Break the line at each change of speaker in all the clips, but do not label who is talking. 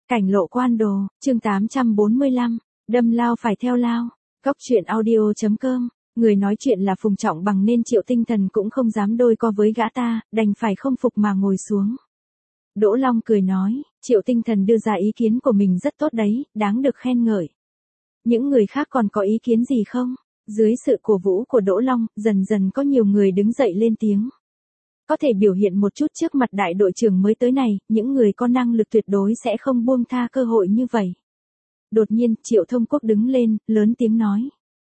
Cảnh lộ quan đồ, chương 845, đâm lao phải theo lao. Cóc truyện audio.com, người nói chuyện là Phùng Trọng Bằng nên Triệu Tinh Thần cũng không dám đôi co với gã ta, đành phải không phục mà ngồi xuống. Đỗ Long cười nói, Triệu Tinh Thần đưa ra ý kiến của mình rất tốt đấy, đáng được khen ngợi. Những người khác còn có ý kiến gì không? Dưới sự cổ vũ của Đỗ Long, dần dần có nhiều người đứng dậy lên tiếng. Có thể biểu hiện một chút trước mặt đại đội trưởng mới tới này, những người có năng lực tuyệt đối sẽ không buông tha cơ hội như vậy. Đột nhiên, Triệu Thông Quốc đứng lên, lớn tiếng nói.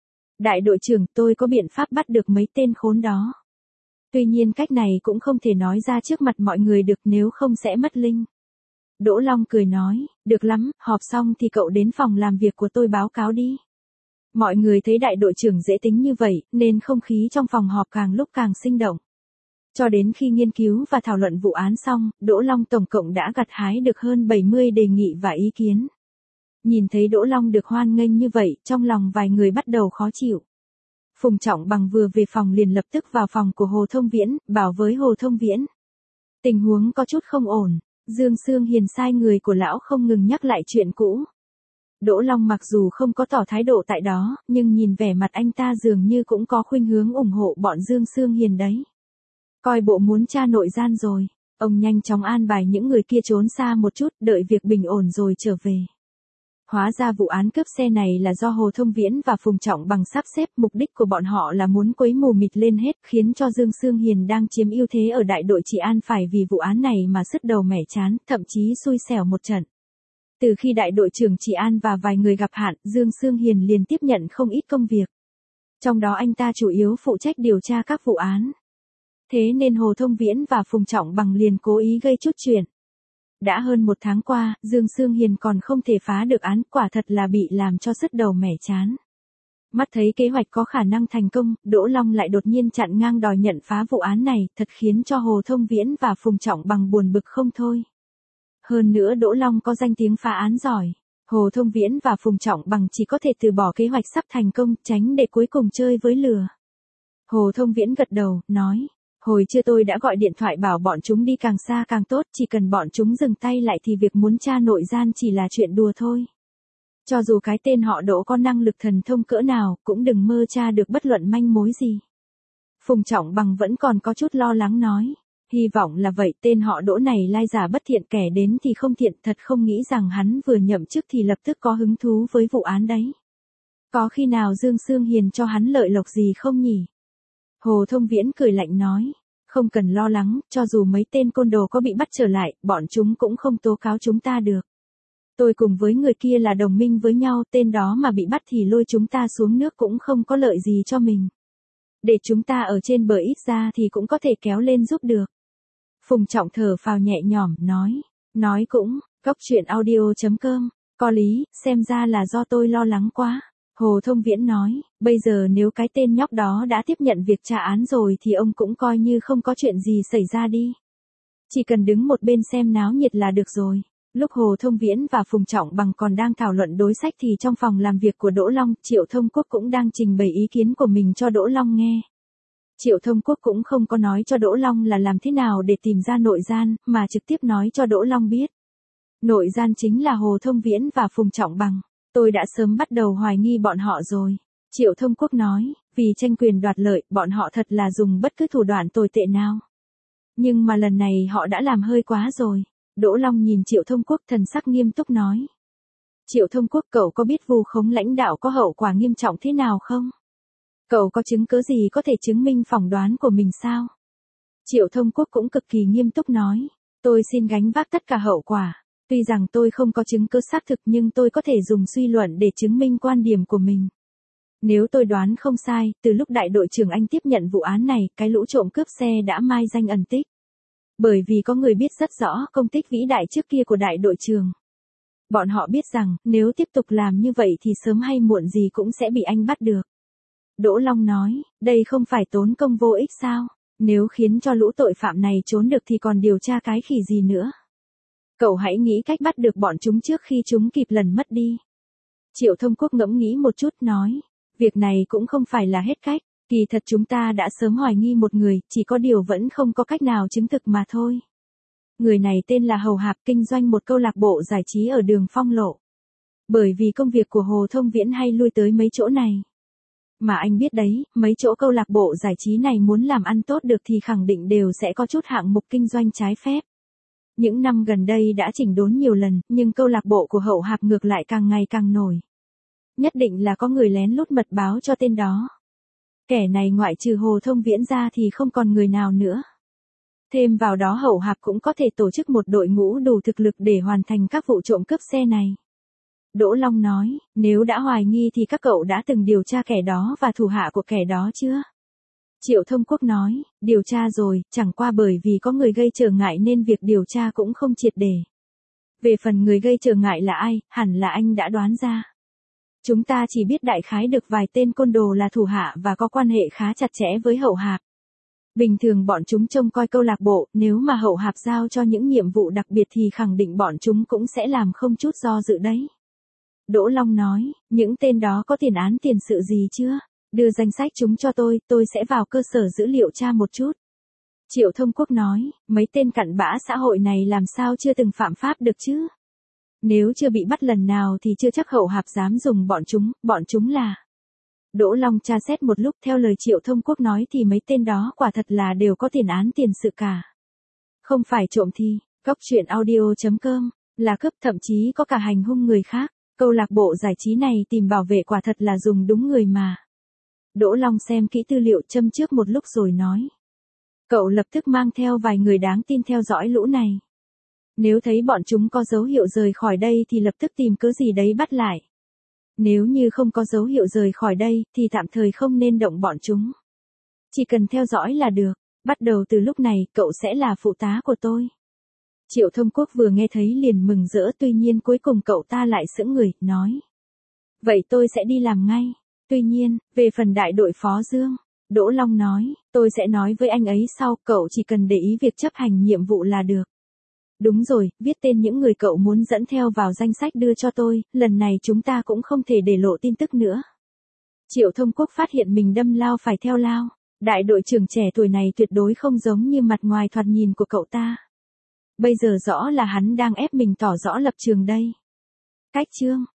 Đại đội trưởng, tôi có biện pháp bắt được mấy tên khốn đó. Tuy nhiên cách này cũng không thể nói ra trước mặt mọi người được, nếu không sẽ mất linh. Đỗ Long cười nói, được lắm, họp xong thì cậu đến phòng làm việc của tôi báo cáo đi. Mọi người thấy đại đội trưởng dễ tính như vậy, nên không khí trong phòng họp càng lúc càng sinh động. Cho đến khi nghiên cứu và thảo luận vụ án xong, Đỗ Long tổng cộng đã gặt hái được hơn 70 đề nghị và ý kiến. Nhìn thấy Đỗ Long được hoan nghênh như vậy, trong lòng vài người bắt đầu khó chịu. Phùng Trọng Bằng vừa về phòng liền lập tức vào phòng của Hồ Thông Viễn, bảo với Hồ Thông Viễn. Tình huống có chút không ổn, Dương Xương Hiền sai người của lão không ngừng nhắc lại chuyện cũ. Đỗ Long mặc dù không có tỏ thái độ tại đó, nhưng nhìn vẻ mặt anh ta dường như cũng có khuynh hướng ủng hộ bọn Dương Xương Hiền đấy. Coi bộ muốn tra nội gian rồi, ông nhanh chóng an bài những người kia trốn xa một chút, đợi việc bình ổn rồi trở về. Hóa ra vụ án cướp xe này là do Hồ Thông Viễn và Phùng Trọng Bằng sắp xếp, mục đích của bọn họ là muốn quấy mù mịt lên hết, khiến cho Dương Xương Hiền đang chiếm ưu thế ở đại đội Trị An phải vì vụ án này mà sứt đầu mẻ trán, thậm chí xui xẻo một trận. Từ khi đại đội trưởng Trị An và vài người gặp hạn, Dương Xương Hiền liền tiếp nhận không ít công việc. Trong đó anh ta chủ yếu phụ trách điều tra các vụ án. Thế nên Hồ Thông Viễn và Phùng Trọng Bằng liền cố ý gây chút chuyện. Đã hơn một tháng qua, Dương Xương Hiền còn không thể phá được án, quả thật là bị làm cho sứt đầu mẻ trán. Mắt thấy kế hoạch có khả năng thành công, Đỗ Long lại đột nhiên chặn ngang đòi nhận phá vụ án này, thật khiến cho Hồ Thông Viễn và Phùng Trọng Bằng buồn bực không thôi. Hơn nữa Đỗ Long có danh tiếng phá án giỏi. Hồ Thông Viễn và Phùng Trọng Bằng chỉ có thể từ bỏ kế hoạch sắp thành công, tránh để cuối cùng chơi với lửa. Hồ Thông Viễn gật đầu, nói. Hồi trưa tôi đã gọi điện thoại bảo bọn chúng đi càng xa càng tốt, chỉ cần bọn chúng dừng tay lại thì việc muốn tra nội gian chỉ là chuyện đùa thôi. Cho dù cái tên họ Đỗ có năng lực thần thông cỡ nào, cũng đừng mơ tra được bất luận manh mối gì. Phùng Trọng Bằng vẫn còn có chút lo lắng nói. Hy vọng là vậy, tên họ Đỗ này lai giả bất thiện, kẻ đến thì không thiện, thật không nghĩ rằng hắn vừa nhậm chức thì lập tức có hứng thú với vụ án đấy. Có khi nào Dương Xương Hiền cho hắn lợi lộc gì không nhỉ? Hồ Thông Viễn cười lạnh nói, không cần lo lắng, cho dù mấy tên côn đồ có bị bắt trở lại, bọn chúng cũng không tố cáo chúng ta được. Tôi cùng với người kia là đồng minh với nhau, tên đó mà bị bắt thì lôi chúng ta xuống nước cũng không có lợi gì cho mình. Để chúng ta ở trên bờ ít ra thì cũng có thể kéo lên giúp được. Phùng Trọng thở phào nhẹ nhõm, nói cũng, cóc truyện audio.com, có lý, xem ra là do tôi lo lắng quá. Hồ Thông Viễn nói, bây giờ nếu cái tên nhóc đó đã tiếp nhận việc tra án rồi thì ông cũng coi như không có chuyện gì xảy ra đi. Chỉ cần đứng một bên xem náo nhiệt là được rồi. Lúc Hồ Thông Viễn và Phùng Trọng Bằng còn đang thảo luận đối sách thì trong phòng làm việc của Đỗ Long, Triệu Thông Quốc cũng đang trình bày ý kiến của mình cho Đỗ Long nghe. Triệu Thông Quốc cũng không có nói cho Đỗ Long là làm thế nào để tìm ra nội gian, mà trực tiếp nói cho Đỗ Long biết. Nội gian chính là Hồ Thông Viễn và Phùng Trọng Bằng. Tôi đã sớm bắt đầu hoài nghi bọn họ rồi. Triệu Thông Quốc nói, vì tranh quyền đoạt lợi, bọn họ thật là dùng bất cứ thủ đoạn tồi tệ nào. Nhưng mà lần này họ đã làm hơi quá rồi. Đỗ Long nhìn Triệu Thông Quốc thần sắc nghiêm túc nói. Triệu Thông Quốc, cậu có biết vu khống lãnh đạo có hậu quả nghiêm trọng thế nào không? Cậu có chứng cứ gì có thể chứng minh phỏng đoán của mình sao? Triệu Thông Quốc cũng cực kỳ nghiêm túc nói. Tôi xin gánh vác tất cả hậu quả. Tuy rằng tôi không có chứng cứ xác thực nhưng tôi có thể dùng suy luận để chứng minh quan điểm của mình. Nếu tôi đoán không sai, từ lúc đại đội trưởng anh tiếp nhận vụ án này, cái lũ trộm cướp xe đã mai danh ẩn tích. Bởi vì có người biết rất rõ công tích vĩ đại trước kia của đại đội trưởng. Bọn họ biết rằng, nếu tiếp tục làm như vậy thì sớm hay muộn gì cũng sẽ bị anh bắt được. Đỗ Long nói, đây không phải tốn công vô ích sao? Nếu khiến cho lũ tội phạm này trốn được thì còn điều tra cái khỉ gì nữa? Cậu hãy nghĩ cách bắt được bọn chúng trước khi chúng kịp lần mất đi. Triệu Thông Quốc ngẫm nghĩ một chút nói, việc này cũng không phải là hết cách, kỳ thật chúng ta đã sớm hoài nghi một người, chỉ có điều vẫn không có cách nào chứng thực mà thôi. Người này tên là Hầu Hạp, kinh doanh một câu lạc bộ giải trí ở đường Phong Lộ. Bởi vì công việc của Hồ Thông Viễn hay lui tới mấy chỗ này. Mà anh biết đấy, mấy chỗ câu lạc bộ giải trí này muốn làm ăn tốt được thì khẳng định đều sẽ có chút hạng mục kinh doanh trái phép. Những năm gần đây đã chỉnh đốn nhiều lần, nhưng câu lạc bộ của Hậu Hạp ngược lại càng ngày càng nổi. Nhất định là có người lén lút mật báo cho tên đó. Kẻ này ngoại trừ Hồ Thông Viễn ra thì không còn người nào nữa. Thêm vào đó Hậu Hạp cũng có thể tổ chức một đội ngũ đủ thực lực để hoàn thành các vụ trộm cướp xe này. Đỗ Long nói, nếu đã hoài nghi thì các cậu đã từng điều tra kẻ đó và thủ hạ của kẻ đó chưa? Triệu Thông Quốc nói, điều tra rồi, chẳng qua bởi vì có người gây trở ngại nên việc điều tra cũng không triệt để. Về phần người gây trở ngại là ai, hẳn là anh đã đoán ra. Chúng ta chỉ biết đại khái được vài tên côn đồ là thủ hạ và có quan hệ khá chặt chẽ với Hậu Hạp. Bình thường bọn chúng trông coi câu lạc bộ, nếu mà Hậu Hạp giao cho những nhiệm vụ đặc biệt thì khẳng định bọn chúng cũng sẽ làm không chút do dự đấy. Đỗ Long nói, những tên đó có tiền án tiền sự gì chưa? Đưa danh sách chúng cho tôi sẽ vào cơ sở dữ liệu tra một chút. Triệu Thông Quốc nói, mấy tên cặn bã xã hội này làm sao chưa từng phạm pháp được chứ? Nếu chưa bị bắt lần nào thì chưa chắc Hậu Hạp dám dùng bọn chúng là... Đỗ Long tra xét một lúc, theo lời Triệu Thông Quốc nói thì mấy tên đó quả thật là đều có tiền án tiền sự cả. Không phải trộm thì, coctruyện.audio.com, là cướp, thậm chí có cả hành hung người khác. Câu lạc bộ giải trí này tìm bảo vệ quả thật là dùng đúng người mà. Đỗ Long xem kỹ tư liệu châm trước một lúc rồi nói. Cậu lập tức mang theo vài người đáng tin theo dõi lũ này. Nếu thấy bọn chúng có dấu hiệu rời khỏi đây thì lập tức tìm cớ gì đấy bắt lại. Nếu như không có dấu hiệu rời khỏi đây thì tạm thời không nên động bọn chúng. Chỉ cần theo dõi là được, bắt đầu từ lúc này cậu sẽ là phụ tá của tôi. Triệu Thông Quốc vừa nghe thấy liền mừng rỡ, tuy nhiên cuối cùng cậu ta lại sững người, nói. Vậy tôi sẽ đi làm ngay. Tuy nhiên, về phần đại đội Phó Dương, Đỗ Long nói, tôi sẽ nói với anh ấy sau, cậu chỉ cần để ý việc chấp hành nhiệm vụ là được. Đúng rồi, viết tên những người cậu muốn dẫn theo vào danh sách đưa cho tôi, lần này chúng ta cũng không thể để lộ tin tức nữa. Triệu Thông Quốc phát hiện mình đâm lao phải theo lao. Đại đội trưởng trẻ tuổi này tuyệt đối không giống như mặt ngoài thoạt nhìn của cậu ta. Bây giờ rõ là hắn đang ép mình tỏ rõ lập trường đây. Cách chương